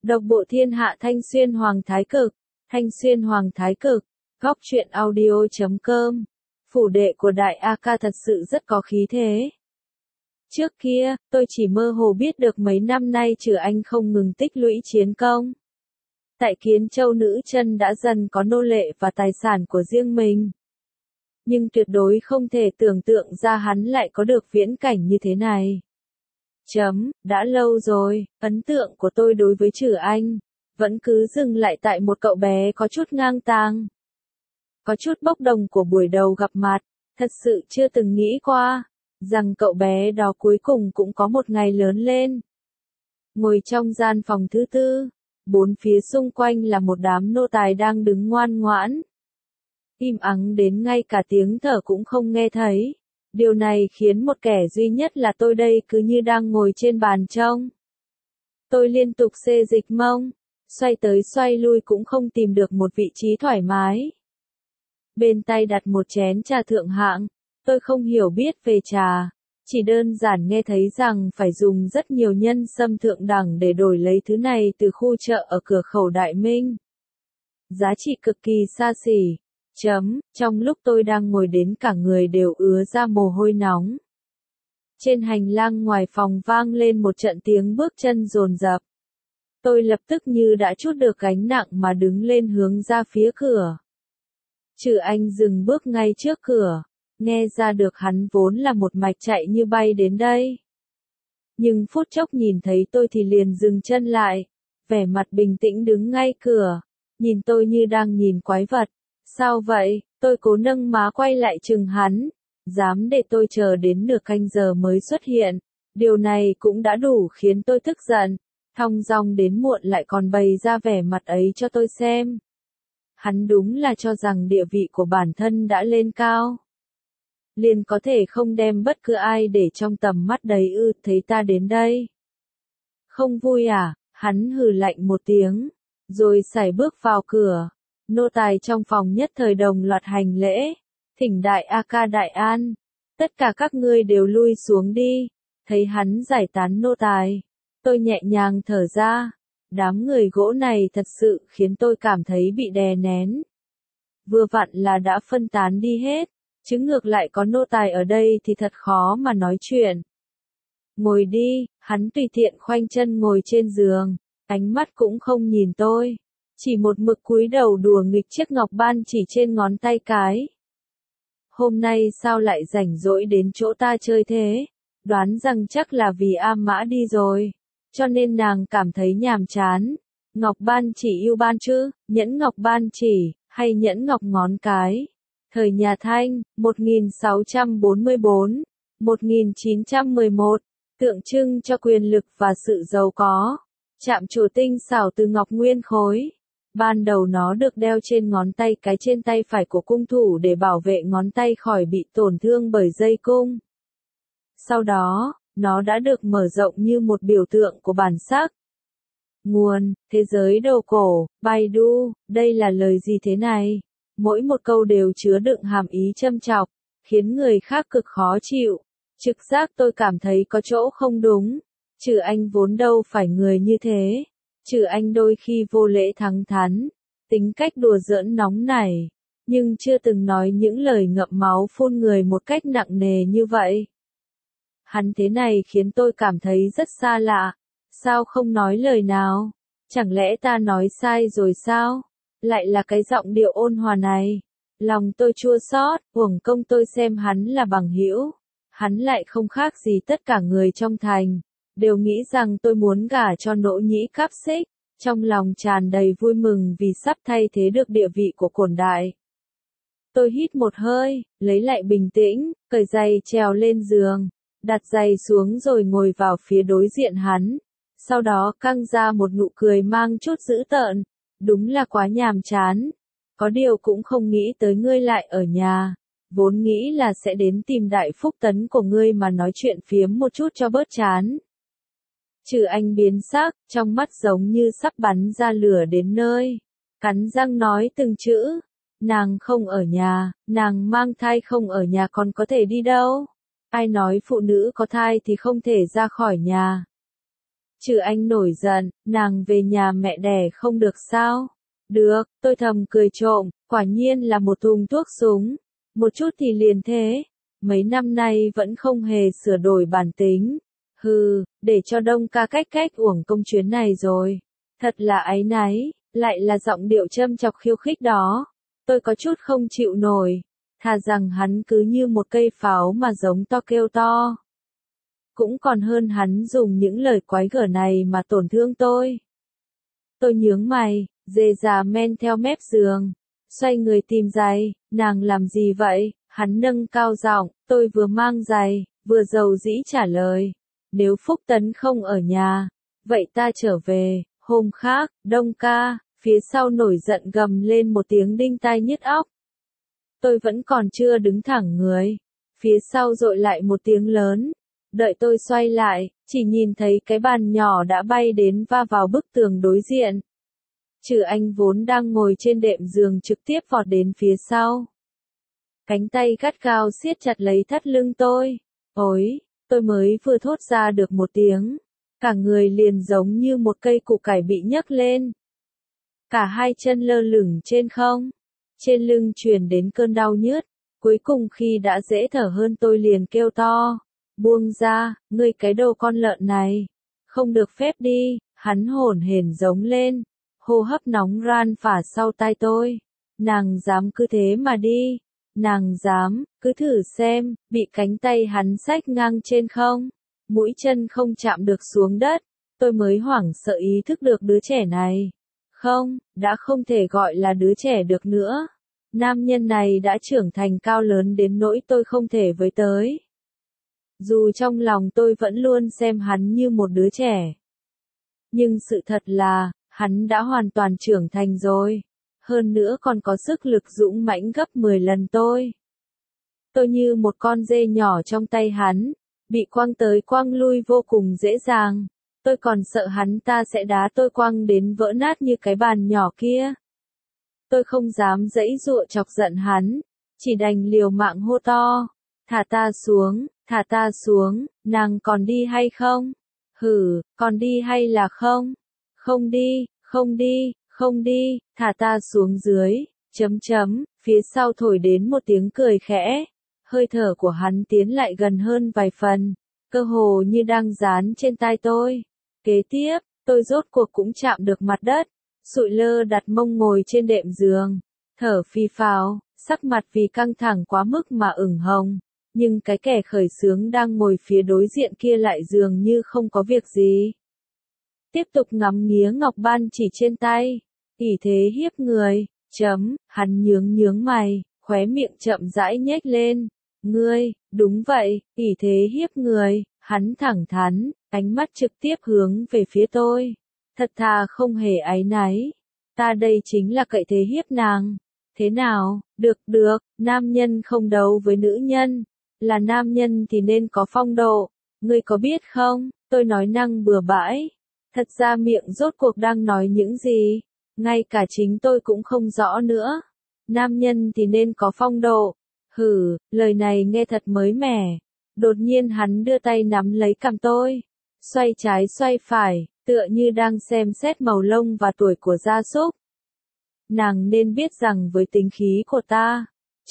Độc bộ thiên hạ Thanh Xuyên Hoàng Thái Cực, Thanh Xuyên Hoàng Thái Cực, góc truyện audio.com. Phủ đệ của Đại A Ca thật sự rất có khí thế. Trước kia, tôi chỉ mơ hồ biết được mấy năm nay Trừ Anh không ngừng tích lũy chiến công. Tại Kiến Châu nữ chân đã dần có nô lệ và tài sản của riêng mình. Nhưng tuyệt đối không thể tưởng tượng ra hắn lại có được viễn cảnh như thế này. Đã lâu rồi, ấn tượng của tôi đối với Trừ Anh vẫn cứ dừng lại tại một cậu bé có chút ngang tàng, có chút bốc đồng của buổi đầu gặp mặt, thật sự chưa từng nghĩ qua rằng cậu bé đó cuối cùng cũng có một ngày lớn lên. Ngồi trong gian phòng thứ tư, bốn phía xung quanh là một đám nô tài đang đứng ngoan ngoãn, im ắng đến ngay cả tiếng thở cũng không nghe thấy. Điều này khiến một kẻ duy nhất là tôi đây cứ như đang ngồi trên bàn trông. Tôi liên tục xê dịch mông, xoay tới xoay lui cũng không tìm được một vị trí thoải mái. Bên tay đặt một chén trà thượng hạng, tôi không hiểu biết về trà, chỉ đơn giản nghe thấy rằng phải dùng rất nhiều nhân sâm thượng đẳng để đổi lấy thứ này từ khu chợ ở cửa khẩu Đại Minh. Giá trị cực kỳ xa xỉ. Trong lúc tôi đang ngồi đến cả người đều ứa ra mồ hôi nóng. Trên hành lang ngoài phòng vang lên một trận tiếng bước chân dồn dập. Tôi lập tức như đã trút được gánh nặng mà đứng lên hướng ra phía cửa. Trừ Anh dừng bước ngay trước cửa, nghe ra được hắn vốn là một mạch chạy như bay đến đây. Nhưng phút chốc nhìn thấy tôi thì liền dừng chân lại, vẻ mặt bình tĩnh đứng ngay cửa, nhìn tôi như đang nhìn quái vật. Sao vậy? Tôi cố nâng má quay lại chừng hắn, dám để tôi chờ đến nửa canh giờ mới xuất hiện, điều này cũng đã đủ khiến tôi tức giận, thong dong đến muộn lại còn bày ra vẻ mặt ấy cho tôi xem. Hắn đúng là cho rằng địa vị của bản thân đã lên cao, liền có thể không đem bất cứ ai để trong tầm mắt đấy ư? Thấy ta đến đây không vui à? Hắn hừ lạnh một tiếng, rồi sải bước vào cửa. Nô tài trong phòng nhất thời đồng loạt hành lễ, thỉnh Đại A Ca đại an, tất cả các ngươi đều lui xuống đi. Thấy hắn giải tán nô tài, tôi nhẹ nhàng thở ra, đám người gỗ này thật sự khiến tôi cảm thấy bị đè nén. Vừa vặn là đã phân tán đi hết, chứ ngược lại có nô tài ở đây thì thật khó mà nói chuyện. Ngồi đi, hắn tùy tiện khoanh chân ngồi trên giường, ánh mắt cũng không nhìn tôi. Chỉ một mực cúi đầu đùa nghịch chiếc ngọc ban chỉ trên ngón tay cái. Hôm nay sao lại rảnh rỗi đến chỗ ta chơi thế? Đoán rằng chắc là vì A Mã đi rồi, cho nên nàng cảm thấy nhàm chán. Ngọc ban chỉ yêu ban chứ, nhẫn ngọc ban chỉ, hay nhẫn ngọc ngón cái. Thời nhà Thanh, 1644-1911, tượng trưng cho quyền lực và sự giàu có. Chạm trổ tinh xảo từ ngọc nguyên khối. Ban đầu nó được đeo trên ngón tay cái trên tay phải của cung thủ để bảo vệ ngón tay khỏi bị tổn thương bởi dây cung. Sau đó, nó đã được mở rộng như một biểu tượng của bản sắc. Nguồn, thế giới đồ cổ, Baidu, đây là lời gì thế này? Mỗi một câu đều chứa đựng hàm ý châm chọc, khiến người khác cực khó chịu. Trực giác tôi cảm thấy có chỗ không đúng. Trừ Anh vốn đâu phải người như thế. Trừ Anh đôi khi vô lễ thẳng thắn, tính cách đùa giỡn nóng nảy, nhưng chưa từng nói những lời ngậm máu phun người một cách nặng nề như vậy. Hắn thế này khiến tôi cảm thấy rất xa lạ, sao không nói lời nào? Chẳng lẽ ta nói sai rồi sao? Lại là cái giọng điệu ôn hòa này. Lòng tôi chua xót, uổng công tôi xem hắn là bằng hữu, hắn lại không khác gì tất cả người trong thành. Đều nghĩ rằng tôi muốn gả cho Nỗ Nhĩ Cáp Xích, trong lòng tràn đầy vui mừng vì sắp thay thế được địa vị của Cổn Đại. Tôi hít một hơi, lấy lại bình tĩnh, cởi giày trèo lên giường, đặt giày xuống rồi ngồi vào phía đối diện hắn. Sau đó căng ra một nụ cười mang chút dữ tợn, đúng là quá nhàm chán. Có điều cũng không nghĩ tới ngươi lại ở nhà, vốn nghĩ là sẽ đến tìm Đại Phúc Tấn của ngươi mà nói chuyện phiếm một chút cho bớt chán. Trừ Anh biến sắc, trong mắt giống như sắp bắn ra lửa đến nơi. Cắn răng nói từng chữ. Nàng không ở nhà, nàng mang thai không ở nhà còn có thể đi đâu? Ai nói phụ nữ có thai thì không thể ra khỏi nhà? Trừ Anh nổi giận, nàng về nhà mẹ đẻ không được sao? Được, tôi thầm cười trộm, quả nhiên là một thùng thuốc súng. Một chút thì liền thế. Mấy năm nay vẫn không hề sửa đổi bản tính. Hừ, để cho Đông ca cách uổng công chuyến này rồi. Thật là áy náy, lại là giọng điệu châm chọc khiêu khích đó. Tôi có chút không chịu nổi. Thà rằng hắn cứ như một cây pháo mà giống to kêu to. Cũng còn hơn hắn dùng những lời quái gở này mà tổn thương tôi. Tôi nhướng mày, dề già men theo mép giường. Xoay người tìm giày, nàng làm gì vậy? Hắn nâng cao giọng, tôi vừa mang giày, vừa dầu dĩ trả lời. Nếu Phúc Tấn không ở nhà, vậy ta trở về. Hôm khác, Đông ca, phía sau nổi giận gầm lên một tiếng đinh tai nhức óc. Tôi vẫn còn chưa đứng thẳng người. Phía sau dội lại một tiếng lớn. Đợi tôi xoay lại, chỉ nhìn thấy cái bàn nhỏ đã bay đến va vào bức tường đối diện. Trừ Anh vốn đang ngồi trên đệm giường trực tiếp vọt đến phía sau. Cánh tay gắt gao siết chặt lấy thắt lưng tôi. Ôi, tôi mới vừa thốt ra được một tiếng. Cả người liền giống như một cây củ cải bị nhấc lên. Cả hai chân lơ lửng trên không. Trên lưng truyền đến cơn đau nhức. Cuối cùng khi đã dễ thở hơn tôi liền kêu to. Buông ra, ngươi cái đồ con lợn này. Không được phép đi, hắn hổn hển giống lên. Hô hấp nóng ran phả sau tai tôi. Nàng dám cứ thế mà đi. Nàng dám, cứ thử xem, bị cánh tay hắn xách ngang trên không. Mũi chân không chạm được xuống đất. Tôi mới hoảng sợ ý thức được đứa trẻ này. Không, đã không thể gọi là đứa trẻ được nữa. Nam nhân này đã trưởng thành cao lớn đến nỗi tôi không thể với tới. Dù trong lòng tôi vẫn luôn xem hắn như một đứa trẻ. Nhưng sự thật là, hắn đã hoàn toàn trưởng thành rồi. Hơn nữa còn có sức lực dũng mãnh gấp 10 lần tôi. Tôi như một con dê nhỏ trong tay hắn, bị quăng tới quăng lui vô cùng dễ dàng. Tôi còn sợ hắn ta sẽ đá tôi quăng đến vỡ nát như cái bàn nhỏ kia. Tôi không dám giãy giụa chọc giận hắn, chỉ đành liều mạng hô to. Thả ta xuống, nàng còn đi hay không? Hử, còn đi hay là không? Không đi, không đi, thả ta xuống dưới, phía sau thổi đến một tiếng cười khẽ. Hơi thở của hắn tiến lại gần hơn vài phần, cơ hồ như đang dán trên tai tôi. Kế tiếp, tôi rốt cuộc cũng chạm được mặt đất, sụi lơ đặt mông ngồi trên đệm giường, thở phì phào, sắc mặt vì căng thẳng quá mức mà ửng hồng. Nhưng cái kẻ khởi xướng đang ngồi phía đối diện kia lại dường như không có việc gì. Tiếp tục ngắm nghía ngọc ban chỉ trên tay. Ỷ thế hiếp người, hắn nhướng mày, khóe miệng chậm rãi nhếch lên. Ngươi, đúng vậy, ỷ thế hiếp người, hắn thẳng thắn, ánh mắt trực tiếp hướng về phía tôi. Thật thà không hề áy náy. Ta đây chính là cậy thế hiếp nàng. Thế nào, được, nam nhân không đấu với nữ nhân. Là nam nhân thì nên có phong độ. Ngươi có biết không, tôi nói năng bừa bãi. Thật ra miệng rốt cuộc đang nói những gì. Ngay cả chính tôi cũng không rõ nữa. Nam nhân thì nên có phong độ. Hử, lời này nghe thật mới mẻ. Đột nhiên hắn đưa tay nắm lấy cằm tôi. Xoay trái xoay phải, tựa như đang xem xét màu lông và tuổi của gia súc. Nàng nên biết rằng với tính khí của ta,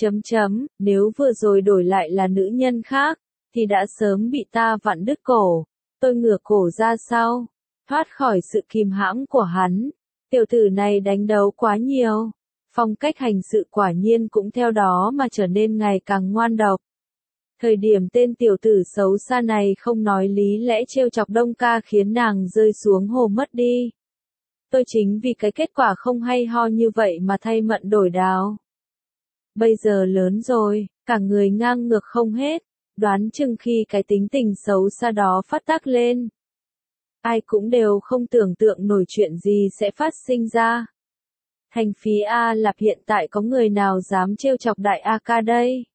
nếu vừa rồi đổi lại là nữ nhân khác, thì đã sớm bị ta vặn đứt cổ. Tôi ngửa cổ ra sau, thoát khỏi sự kìm hãm của hắn. Tiểu tử này đánh đấu quá nhiều. Phong cách hành sự quả nhiên cũng theo đó mà trở nên ngày càng ngoan độc. Thời điểm tên tiểu tử xấu xa này không nói lý lẽ trêu chọc Đông ca khiến nàng rơi xuống hồ mất đi. Tôi chính vì cái kết quả không hay ho như vậy mà thay mận đổi đáo. Bây giờ lớn rồi, cả người ngang ngược không hết, đoán chừng khi cái tính tình xấu xa đó phát tác lên. Ai cũng đều không tưởng tượng nổi chuyện gì sẽ phát sinh ra. Thành phía A Lạp hiện tại có người nào dám trêu chọc đại A ca đây?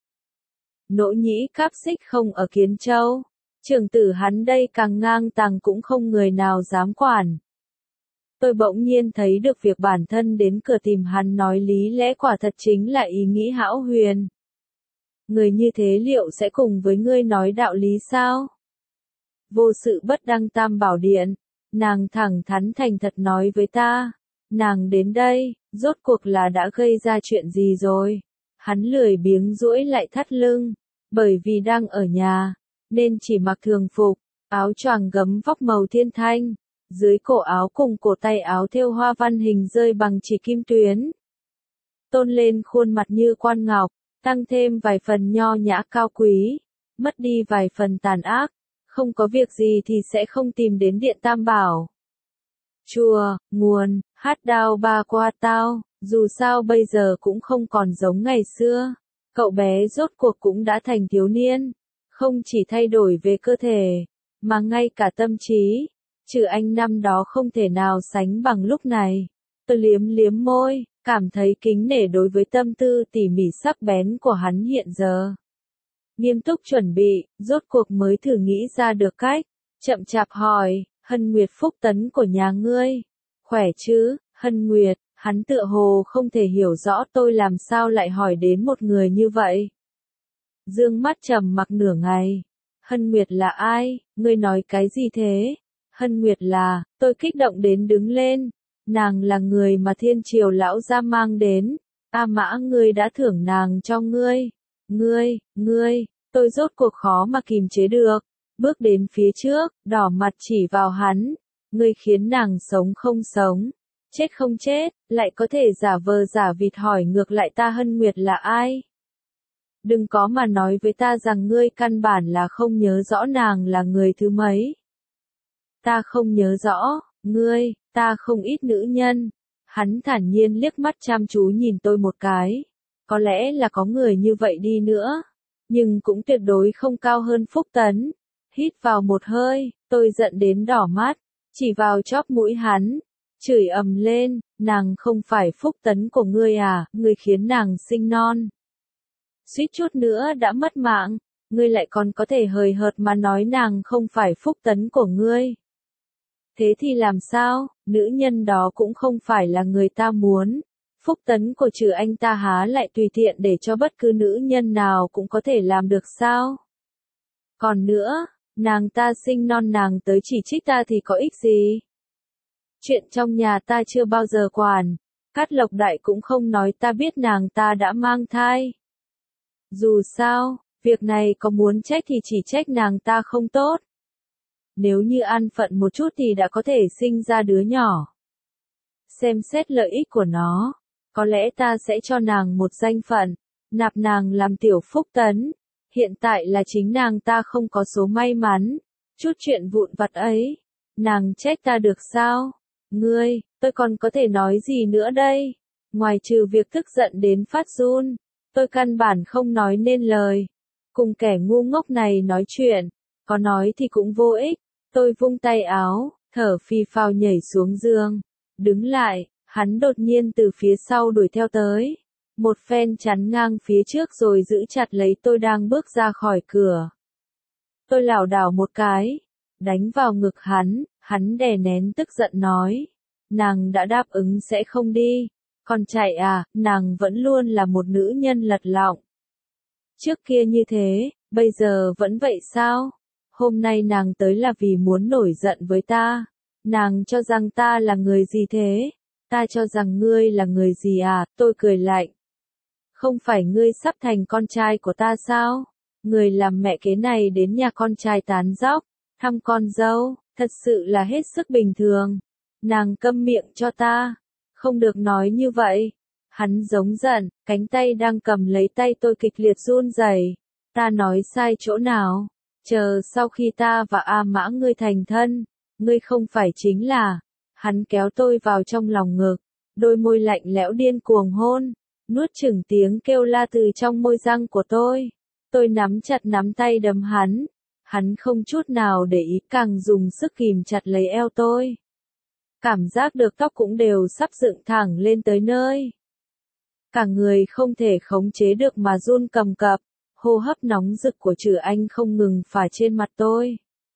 Nỗ nhĩ cáp xích không ở Kiến Châu. Trưởng tử hắn đây càng ngang tàng cũng không người nào dám quản. Tôi bỗng nhiên thấy được việc bản thân đến cửa tìm hắn nói lý lẽ quả thật chính là ý nghĩ hão huyền. Người như thế liệu sẽ cùng với ngươi nói đạo lý sao? Vô sự bất đăng tam bảo điện. Nàng thẳng thắn thành thật nói với ta. Nàng đến đây, rốt cuộc là đã gây ra chuyện gì rồi? Hắn lười biếng duỗi lại thắt lưng. Bởi vì đang ở nhà, nên chỉ mặc thường phục, áo choàng gấm vóc màu thiên thanh. Dưới cổ áo cùng cổ tay áo thêu hoa văn hình rơi bằng chỉ kim tuyến. Tôn lên khuôn mặt như quan ngọc, tăng thêm vài phần nho nhã cao quý, mất đi vài phần tàn ác. Không có việc gì thì sẽ không tìm đến Điện Tam Bảo. Chùa, nguồn, hát đao ba qua tao, dù sao bây giờ cũng không còn giống ngày xưa. Cậu bé rốt cuộc cũng đã thành thiếu niên, không chỉ thay đổi về cơ thể, mà ngay cả tâm trí. Trừ anh năm đó không thể nào sánh bằng lúc này. Tôi liếm liếm môi, cảm thấy kính nể đối với tâm tư tỉ mỉ sắc bén của hắn hiện giờ. Nghiêm túc chuẩn bị, rốt cuộc mới thử nghĩ ra được cách. Chậm chạp hỏi, Hân Nguyệt Phúc Tấn của nhà ngươi, khỏe chứ? Hân Nguyệt, hắn tựa hồ không thể hiểu rõ tôi làm sao lại hỏi đến một người như vậy. Dương mắt trầm mặc nửa ngày. Hân Nguyệt là ai? Ngươi nói cái gì thế? Hân Nguyệt là, tôi kích động đến đứng lên. Nàng là người mà Thiên Triều lão gia mang đến. A Mã ngươi đã thưởng nàng cho ngươi. Ngươi, tôi rốt cuộc khó mà kìm chế được. Bước đến phía trước, đỏ mặt chỉ vào hắn. Ngươi khiến nàng sống không sống, chết không chết, lại có thể giả vờ giả vịt hỏi ngược lại ta Hân Nguyệt là ai? Đừng có mà nói với ta rằng ngươi căn bản là không nhớ rõ nàng là người thứ mấy. Ta không nhớ rõ, ngươi, ta không ít nữ nhân. Hắn thản nhiên liếc mắt chăm chú nhìn tôi một cái. Có lẽ là có người như vậy đi nữa, nhưng cũng tuyệt đối không cao hơn Phúc Tấn. Hít vào một hơi, tôi giận đến đỏ mắt, chỉ vào chóp mũi hắn, chửi ầm lên, nàng không phải Phúc Tấn của ngươi à, ngươi khiến nàng sinh non. Suýt chút nữa đã mất mạng, ngươi lại còn có thể hời hợt mà nói nàng không phải Phúc Tấn của ngươi. Thế thì làm sao, nữ nhân đó cũng không phải là người ta muốn. Phúc Tấn của trừ anh ta há lại tùy tiện để cho bất cứ nữ nhân nào cũng có thể làm được sao? Còn nữa, nàng ta sinh non nàng tới chỉ trích ta thì có ích gì? Chuyện trong nhà ta chưa bao giờ quản, Cát Lộc Đại cũng không nói ta biết nàng ta đã mang thai. Dù sao, việc này có muốn trách thì chỉ trách nàng ta không tốt. Nếu như an phận một chút thì đã có thể sinh ra đứa nhỏ. Xem xét lợi ích của nó, có lẽ ta sẽ cho nàng một danh phận, nạp nàng làm tiểu Phúc Tấn. Hiện tại là chính nàng ta không có số may mắn, chút chuyện vụn vặt ấy, nàng trách ta được sao? Ngươi, tôi còn có thể nói gì nữa đây? Ngoài trừ việc tức giận đến phát run, tôi căn bản không nói nên lời. Cùng kẻ ngu ngốc này nói chuyện, có nói thì cũng vô ích. Tôi vung tay áo, thở phì phào nhảy xuống giường. Đứng lại, hắn đột nhiên từ phía sau đuổi theo tới. Một phen chắn ngang phía trước rồi giữ chặt lấy tôi đang bước ra khỏi cửa. Tôi lảo đảo một cái, đánh vào ngực hắn đè nén tức giận nói. Nàng đã đáp ứng sẽ không đi. Còn chạy à, nàng vẫn luôn là một nữ nhân lật lọng. Trước kia như thế, bây giờ vẫn vậy sao? Hôm nay nàng tới là vì muốn nổi giận với ta. Nàng cho rằng ta là người gì thế? Ta cho rằng ngươi là người gì à? Tôi cười lạnh. Không phải ngươi sắp thành con trai của ta sao? Người làm mẹ kế này đến nhà con trai tán dóc, thăm con dâu, thật sự là hết sức bình thường. Nàng câm miệng cho ta. Không được nói như vậy. Hắn giống giận, cánh tay đang cầm lấy tay tôi kịch liệt run rẩy. Ta nói sai chỗ nào? Chờ sau khi ta và A Mã ngươi thành thân, ngươi không phải chính là. Hắn kéo tôi vào trong lòng ngực, đôi môi lạnh lẽo điên cuồng hôn, nuốt chửng tiếng kêu la từ trong môi răng của tôi. Tôi nắm chặt nắm tay đấm hắn không chút nào để ý càng dùng sức kìm chặt lấy eo tôi. Cảm giác được tóc cũng đều sắp dựng thẳng lên tới nơi. Cả người không thể khống chế được mà run cầm cập, hô hấp nóng rực của Trử Anh không ngừng phả trên mặt tôi.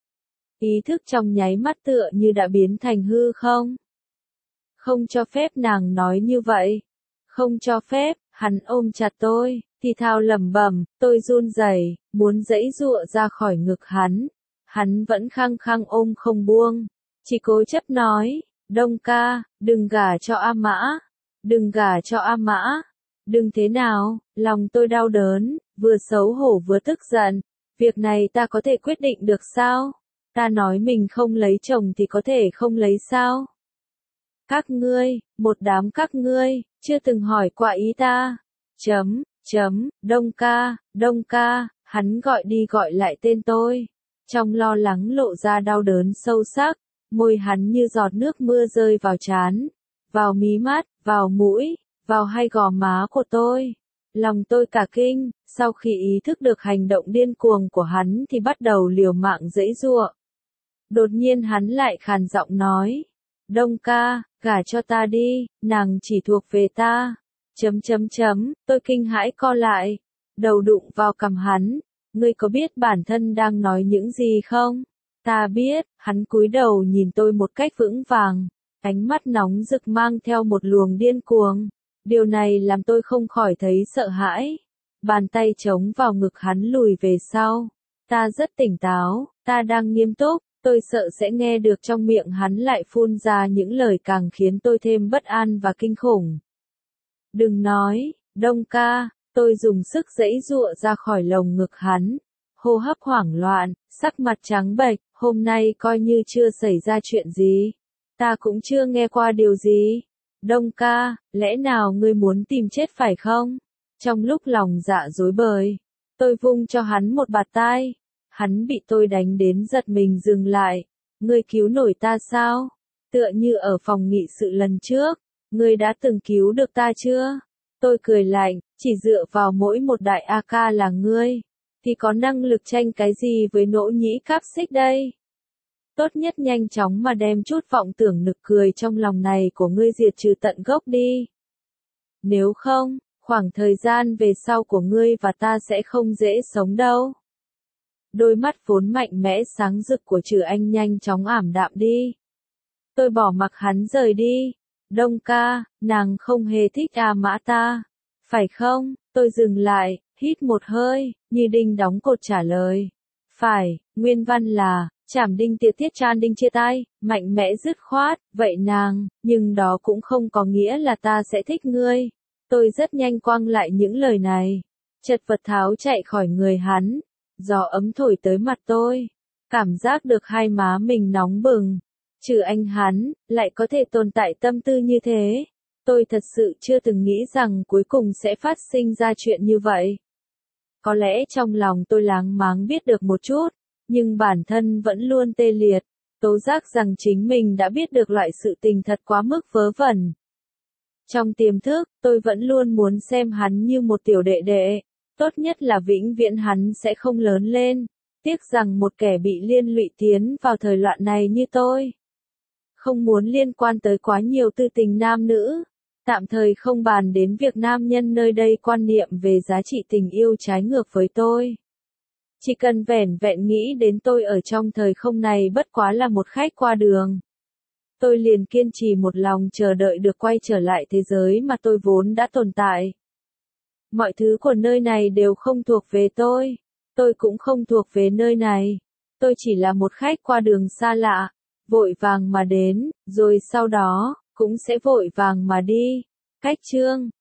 Ý thức trong nháy mắt tựa như đã biến thành hư không. Không cho phép nàng nói như vậy. Không cho phép, hắn ôm chặt tôi, thì thào lẩm bẩm, tôi run rẩy, muốn giãy giụa ra khỏi ngực hắn. Hắn vẫn khăng khăng ôm không buông. Chỉ cố chấp nói, Đông ca, đừng gả cho A Mã, đừng gả cho A Mã, đừng thế nào, lòng tôi đau đớn, vừa xấu hổ vừa tức giận, việc này ta có thể quyết định được sao? Ta nói mình không lấy chồng thì có thể không lấy sao? Các ngươi, một đám các ngươi, chưa từng hỏi qua ý ta. Đông ca, hắn gọi đi gọi lại tên tôi. Trong lo lắng lộ ra đau đớn sâu sắc, môi hắn như giọt nước mưa rơi vào trán, vào mí mắt, vào mũi, vào hai gò má của tôi. Lòng tôi cả kinh, sau khi ý thức được hành động điên cuồng của hắn thì bắt đầu liều mạng giãy giụa. Đột nhiên hắn lại khàn giọng nói, Đông ca, gả cho ta đi, nàng chỉ thuộc về ta. Tôi kinh hãi co lại, đầu đụng vào cằm hắn, ngươi có biết bản thân đang nói những gì không? Ta biết, hắn cúi đầu nhìn tôi một cách vững vàng, ánh mắt nóng rực mang theo một luồng điên cuồng. Điều này làm tôi không khỏi thấy sợ hãi. Bàn tay chống vào ngực hắn lùi về sau. Ta rất tỉnh táo, ta đang nghiêm túc, tôi sợ sẽ nghe được trong miệng hắn lại phun ra những lời càng khiến tôi thêm bất an và kinh khủng. Đừng nói, Đông ca, tôi dùng sức giãy giụa ra khỏi lồng ngực hắn, hô hấp hoảng loạn, sắc mặt trắng bệch, hôm nay coi như chưa xảy ra chuyện gì. Ta cũng chưa nghe qua điều gì. Đông ca, lẽ nào ngươi muốn tìm chết phải không? Trong lúc lòng dạ rối bời, tôi vung cho hắn một bạt tai. Hắn bị tôi đánh đến giật mình dừng lại. Ngươi cứu nổi ta sao? Tựa như ở phòng nghị sự lần trước. Ngươi đã từng cứu được ta chưa? Tôi cười lạnh, chỉ dựa vào mỗi một đại AK là ngươi, thì có năng lực tranh cái gì với nỗ nhĩ cáp xích đây? Tốt nhất nhanh chóng mà đem chút vọng tưởng nực cười trong lòng này của ngươi diệt trừ tận gốc đi. Nếu không, khoảng thời gian về sau của ngươi và ta sẽ không dễ sống đâu. Đôi mắt vốn mạnh mẽ sáng rực của Trừ Anh nhanh chóng ảm đạm đi. Tôi bỏ mặc hắn rời đi. Đông ca, nàng không hề thích A Mã ta. Phải không? Tôi dừng lại, hít một hơi, như đinh đóng cột trả lời. Phải, nguyên văn là, chảm đinh tiệt thiết chan đinh chia tay, mạnh mẽ dứt khoát, vậy nàng, nhưng đó cũng không có nghĩa là ta sẽ thích ngươi. Tôi rất nhanh quăng lại những lời này. Chật vật tháo chạy khỏi người hắn. Gió ấm thổi tới mặt tôi. Cảm giác được hai má mình nóng bừng. Trừ Anh hắn, lại có thể tồn tại tâm tư như thế. Tôi thật sự chưa từng nghĩ rằng cuối cùng sẽ phát sinh ra chuyện như vậy. Có lẽ trong lòng tôi láng máng biết được một chút, nhưng bản thân vẫn luôn tê liệt, tố giác rằng chính mình đã biết được loại sự tình thật quá mức vớ vẩn. Trong tiềm thức, tôi vẫn luôn muốn xem hắn như một tiểu đệ đệ, tốt nhất là vĩnh viễn hắn sẽ không lớn lên, tiếc rằng một kẻ bị liên lụy tiến vào thời loạn này như tôi. Không muốn liên quan tới quá nhiều tư tình nam nữ. Tạm thời không bàn đến việc nam nhân nơi đây quan niệm về giá trị tình yêu trái ngược với tôi. Chỉ cần vẻn vẹn nghĩ đến tôi ở trong thời không này bất quá là một khách qua đường. Tôi liền kiên trì một lòng chờ đợi được quay trở lại thế giới mà tôi vốn đã tồn tại. Mọi thứ của nơi này đều không thuộc về tôi. Tôi cũng không thuộc về nơi này. Tôi chỉ là một khách qua đường xa lạ, vội vàng mà đến, rồi sau đó cũng sẽ vội vàng mà đi. Cách chương